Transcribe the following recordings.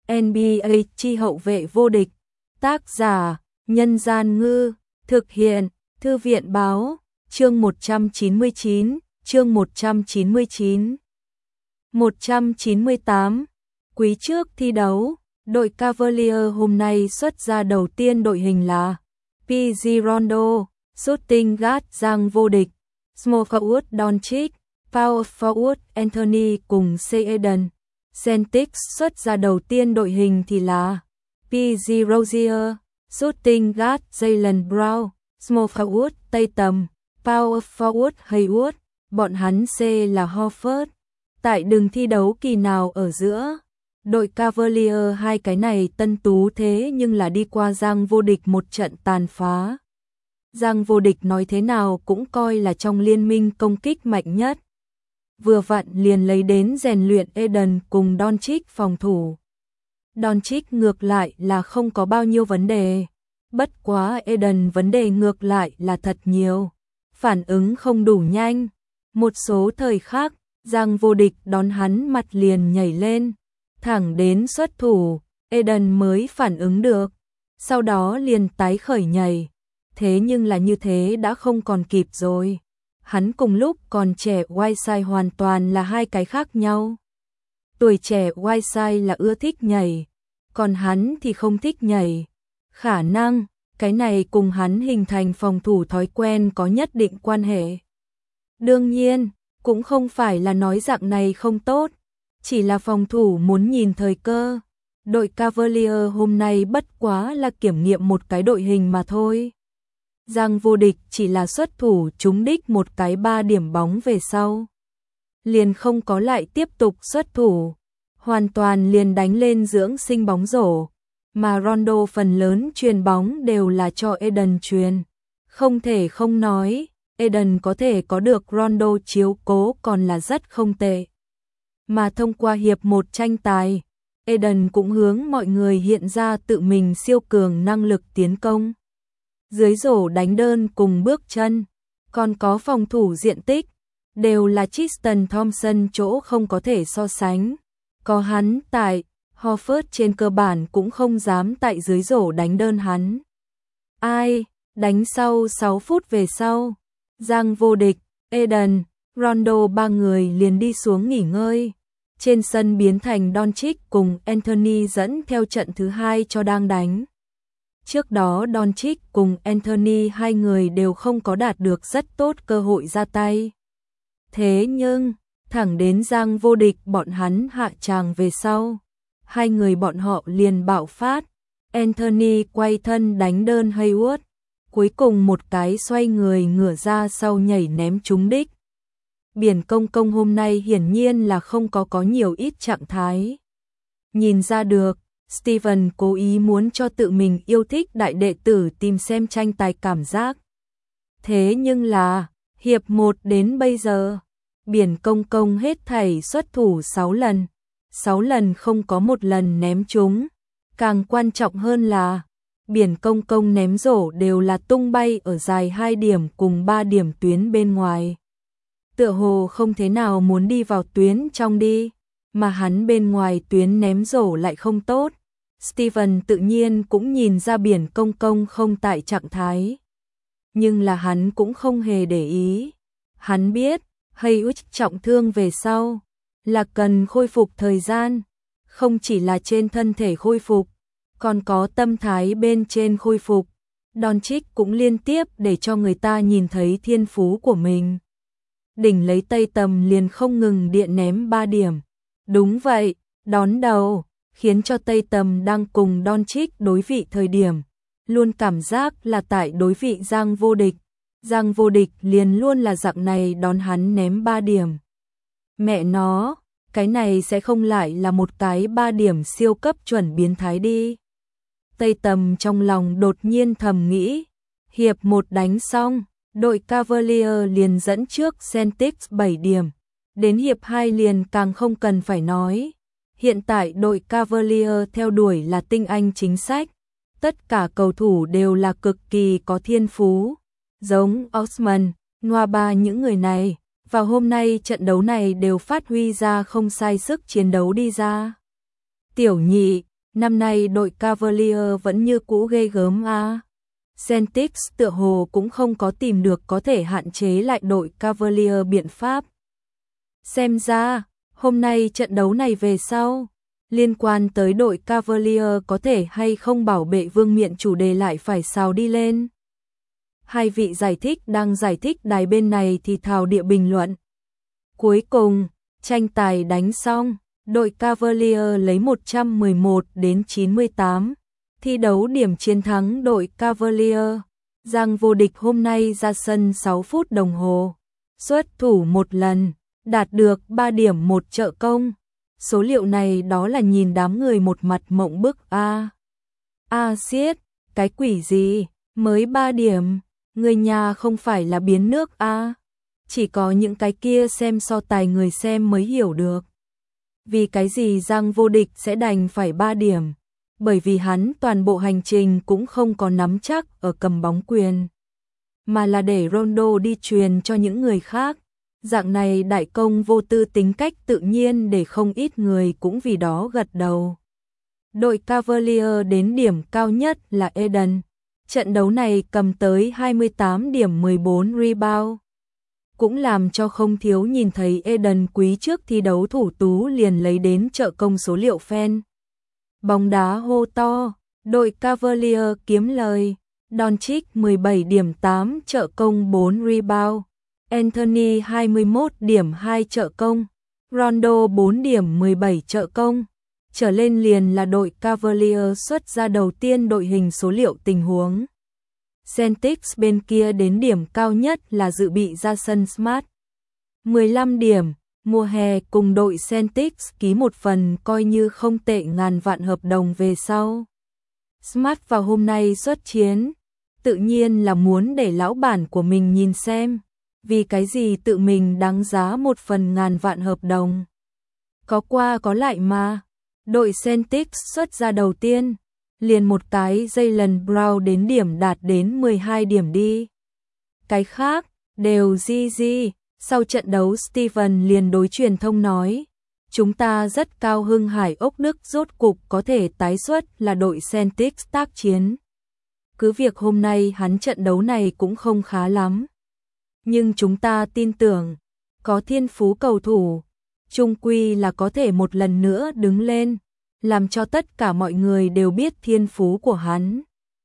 NBA chi hậu vệ vô địch. Tác giả: Nhân Gian Ngư. Thực hiện: Thư viện Báo. Chương 199. Chương 199. 198. Quý trước thi đấu, đội Cavalier hôm nay xuất ra đầu tiên đội hình là PG Rondo, Shooting Guard giang vô địch, Small Forward Doncic, Power Forward Anthony cùng C. Eden. Celtics xuất ra đầu tiên đội hình thì là PG Rozier, Shooting Guard Jaylen Brown, Small Forward Tatum, Power Forward Hayward, bọn hắn C là Horford. Tại đường thi đấu kỳ nào ở giữa, đội Cavalier hai cái này tân tú thế nhưng là đi qua giang vô địch một trận tàn phá. Giang vô địch nói thế nào cũng coi là trong liên minh công kích mạnh nhất. Vừa vặn liền lấy đến rèn luyện Eden cùng Doncic phòng thủ. Doncic ngược lại là không có bao nhiêu vấn đề. Bất quá Eden vấn đề ngược lại là thật nhiều. Phản ứng không đủ nhanh. Một số thời khác, giang vô địch đón hắn mặt liền nhảy lên. Thẳng đến xuất thủ, Eden mới phản ứng được. Sau đó liền tái khởi nhảy. Thế nhưng là như thế đã không còn kịp rồi. Hắn cùng lúc còn trẻ Whiteside hoàn toàn là hai cái khác nhau. Tuổi trẻ Whiteside là ưa thích nhảy, còn hắn thì không thích nhảy. Khả năng, cái này cùng hắn hình thành phòng thủ thói quen có nhất định quan hệ. Đương nhiên, cũng không phải là nói dạng này không tốt, chỉ là phòng thủ muốn nhìn thời cơ. Đội Cavalier hôm nay bất quá là kiểm nghiệm một cái đội hình mà thôi. Giang vô địch chỉ là xuất thủ trúng đích một cái 3 điểm bóng về sau. Liền không có lại tiếp tục xuất thủ. Hoàn toàn liền đánh lên dưỡng sinh bóng rổ. Mà Rondo phần lớn truyền bóng đều là cho Eden truyền. Không thể không nói, Eden có thể có được Rondo chiếu cố còn là rất không tệ. Mà thông qua hiệp 1 tranh tài, Eden cũng hướng mọi người hiện ra tự mình siêu cường năng lực tiến công. Dưới rổ đánh đơn cùng bước chân, còn có phòng thủ diện tích, đều là Tristan Thompson chỗ không có thể so sánh. Có hắn tại, Horford trên cơ bản cũng không dám tại dưới rổ đánh đơn hắn. Ai, đánh sau 6 phút về sau, giang vô địch, Eden, Rondo ba người liền đi xuống nghỉ ngơi. Trên sân biến thành Doncic cùng Anthony dẫn theo trận thứ 2 cho đang đánh. Trước đó Doncic cùng Anthony hai người đều không có đạt được rất tốt cơ hội ra tay. Thế nhưng, thẳng đến giang vô địch bọn hắn hạ tràng về sau, hai người bọn họ liền bạo phát. Anthony quay thân đánh đơn Hayward, cuối cùng một cái xoay người ngửa ra sau nhảy ném trúng đích. Biển công công hôm nay hiển nhiên là không có nhiều ít trạng thái. Nhìn ra được, Steven cố ý muốn cho tự mình yêu thích đại đệ tử tìm xem tranh tài cảm giác. Thế nhưng là, hiệp 1 đến bây giờ, biển công công hết thảy xuất thủ 6 lần. 6 lần không có một lần ném trúng. Càng quan trọng hơn là, biển công công ném rổ đều là tung bay ở dài 2 điểm cùng 3 điểm tuyến bên ngoài. Tựa hồ không thế nào muốn đi vào tuyến trong đi, mà hắn bên ngoài tuyến ném rổ lại không tốt. Steven tự nhiên cũng nhìn ra biển công công không tại trạng thái. Nhưng là hắn cũng không hề để ý. Hắn biết, Hayward trọng thương về sau, là cần khôi phục thời gian. Không chỉ là trên thân thể khôi phục, còn có tâm thái bên trên khôi phục. Doncic cũng liên tiếp để cho người ta nhìn thấy thiên phú của mình. Đỉnh lấy tay tầm liền không ngừng điện ném 3 điểm. Đúng vậy, đón đầu, khiến cho Tây Tầm đang cùng Doncic đối vị thời điểm, luôn cảm giác là tại đối vị giang vô địch. Giang vô địch liền luôn là dạng này đón hắn ném 3 điểm. Mẹ nó, cái này sẽ không lại là một cái 3 điểm siêu cấp chuẩn biến thái đi. Tây Tầm trong lòng đột nhiên thầm nghĩ, hiệp 1 đánh xong, đội Cavalier liền dẫn trước Celtics 7 điểm. Đến hiệp 2 liền càng không cần phải nói. Hiện tại đội Cavalier theo đuổi là tinh anh chính sách. Tất cả cầu thủ đều là cực kỳ có thiên phú. Giống Osman, Nwaba những người này, vào hôm nay trận đấu này đều phát huy ra không sai sức chiến đấu đi ra. Tiểu nhị, Năm nay đội Cavalier vẫn như cũ ghê gớm a. Celtics tựa hồ cũng không có tìm được có thể hạn chế lại đội Cavalier biện pháp. Xem ra, hôm nay trận đấu này về sau, liên quan tới đội Cavalier có thể hay không bảo vệ vương miện chủ đề lại phải xào đi lên. Hai vị giải thích đang giải thích đài bên này thì thào địa bình luận. Cuối cùng, tranh tài đánh xong, đội Cavalier lấy 111-98, thi đấu điểm chiến thắng đội Cavalier. Giang vô địch hôm nay ra sân 6 phút đồng hồ, xuất thủ một lần, đạt được 3 điểm một trợ công. Số liệu này đó là nhìn đám người một mặt mộng bức a. Xiết, cái quỷ gì, mới 3 điểm, người nhà không phải là biến nước a. Chỉ có những cái kia xem so tài người xem mới hiểu được. Vì cái gì Giang vô địch sẽ đành phải 3 điểm? Bởi vì hắn toàn bộ hành trình cũng không có nắm chắc ở cầm bóng quyền, mà là để Rondo đi truyền cho những người khác. Dạng này đại công vô tư tính cách tự nhiên để không ít người cũng vì đó gật đầu. Đội Cavalier đến điểm cao nhất là Eden. Trận đấu này cầm tới 28 điểm 14 rebound. Cũng làm cho không thiếu nhìn thấy Eden quý trước thi đấu thủ tú liền lấy đến trợ công số liệu fan. Bóng đá hô to, đội Cavalier kiếm lời. Doncic 17 điểm 8 trợ công 4 rebound. Anthony 21 điểm 2 trợ công. Rondo 4 điểm 17 trợ công. Trở lên liền là đội Cavalier xuất ra đầu tiên đội hình số liệu tình huống. Celtics bên kia đến điểm cao nhất là dự bị ra sân Smart. 15 điểm, mùa hè cùng đội Celtics ký một phần coi như không tệ ngàn vạn hợp đồng về sau. Smart vào hôm nay xuất chiến, tự nhiên là muốn để lão bản của mình nhìn xem, vì cái gì tự mình đáng giá một phần ngàn vạn hợp đồng. Có qua có lại mà, đội Celtics xuất ra đầu tiên, liền một cái Jaylen Brown đến điểm đạt đến 12 điểm đi. Cái khác, đều GG. Sau trận đấu Steven liền đối truyền thông nói, chúng ta rất cao hưng Hải ốc Đức rốt cục có thể tái xuất là đội Celtics tác chiến. Cứ việc hôm nay hắn trận đấu này cũng không khá lắm, nhưng chúng ta tin tưởng, có thiên phú cầu thủ, chung quy là có thể một lần nữa đứng lên, làm cho tất cả mọi người đều biết thiên phú của hắn.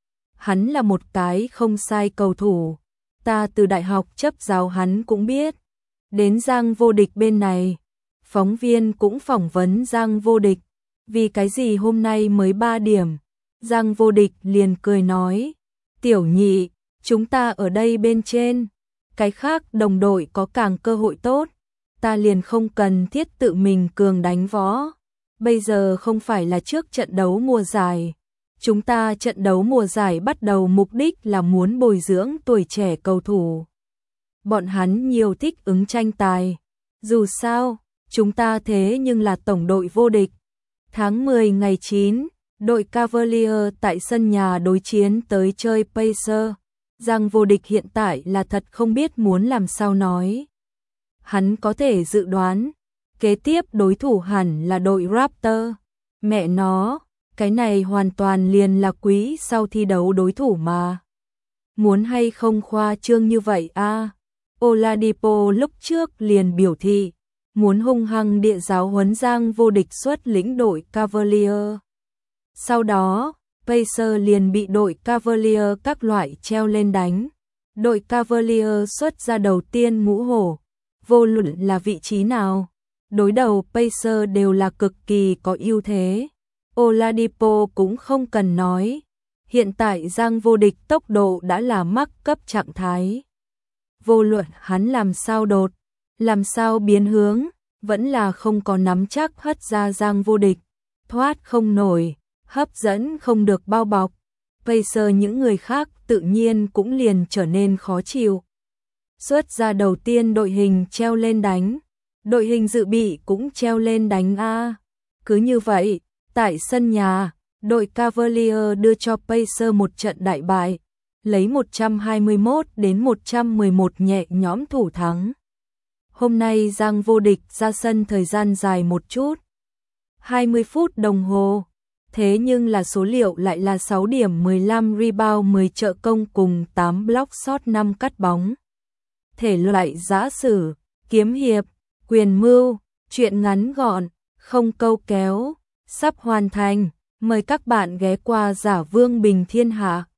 Hắn là một cái không sai cầu thủ, ta từ đại học chấp giáo hắn cũng biết. Đến Giang vô địch bên này, phóng viên cũng phỏng vấn Giang vô địch, vì cái gì hôm nay mới 3 điểm. Giang vô địch liền cười nói, tiểu nhị, chúng ta ở đây bên trên, cái khác đồng đội có càng cơ hội tốt, ta liền không cần thiết tự mình cường đánh võ. Bây giờ không phải là trước trận đấu mùa giải, chúng ta trận đấu mùa giải bắt đầu mục đích là muốn bồi dưỡng tuổi trẻ cầu thủ. Bọn hắn nhiều thích ứng tranh tài, dù sao, chúng ta thế nhưng là tổng đội vô địch. Tháng 10 ngày 9, đội Cavalier tại sân nhà đối chiến tới chơi Pacers. Giang vô địch hiện tại là thật không biết muốn làm sao nói. Hắn có thể dự đoán, kế tiếp đối thủ hẳn là đội Raptor. Mẹ nó, cái này hoàn toàn liền là quý sau thi đấu đối thủ mà. Muốn hay không khoa trương như vậy a? Oladipo lúc trước liền biểu thị, muốn hung hăng địa giáo huấn Giang vô địch xuất lĩnh đội Cavalier. Sau đó, Pacers liền bị đội Cavalier các loại treo lên đánh. Đội Cavalier xuất ra đầu tiên ngũ hổ, vô luận là vị trí nào, đối đầu Pacers đều là cực kỳ có ưu thế. Oladipo cũng không cần nói, hiện tại Giang vô địch tốc độ đã là mắc cấp trạng thái. Vô luận hắn làm sao đột, làm sao biến hướng, vẫn là không có nắm chắc hất ra Giang vô địch, thoát không nổi, hấp dẫn không được bao bọc. Pacers những người khác tự nhiên cũng liền trở nên khó chịu. Xuất ra đầu tiên đội hình treo lên đánh, đội hình dự bị cũng treo lên đánh a. Cứ như vậy, tại sân nhà, đội Cavalier đưa cho Pacers một trận đại bại, lấy 121-111 nhẹ nhõm thủ thắng. Hôm nay Giang vô địch ra sân thời gian dài một chút, 20 phút đồng hồ. thế nhưng là số liệu lại là 6 điểm 15 rebound 10 trợ công cùng 8 block shot 5 cắt bóng. Thể loại giã sử, kiếm hiệp, quyền mưu, truyện ngắn gọn, không câu kéo, sắp hoàn thành. Mời các bạn ghé qua Giả Vương Bình Thiên Hạ.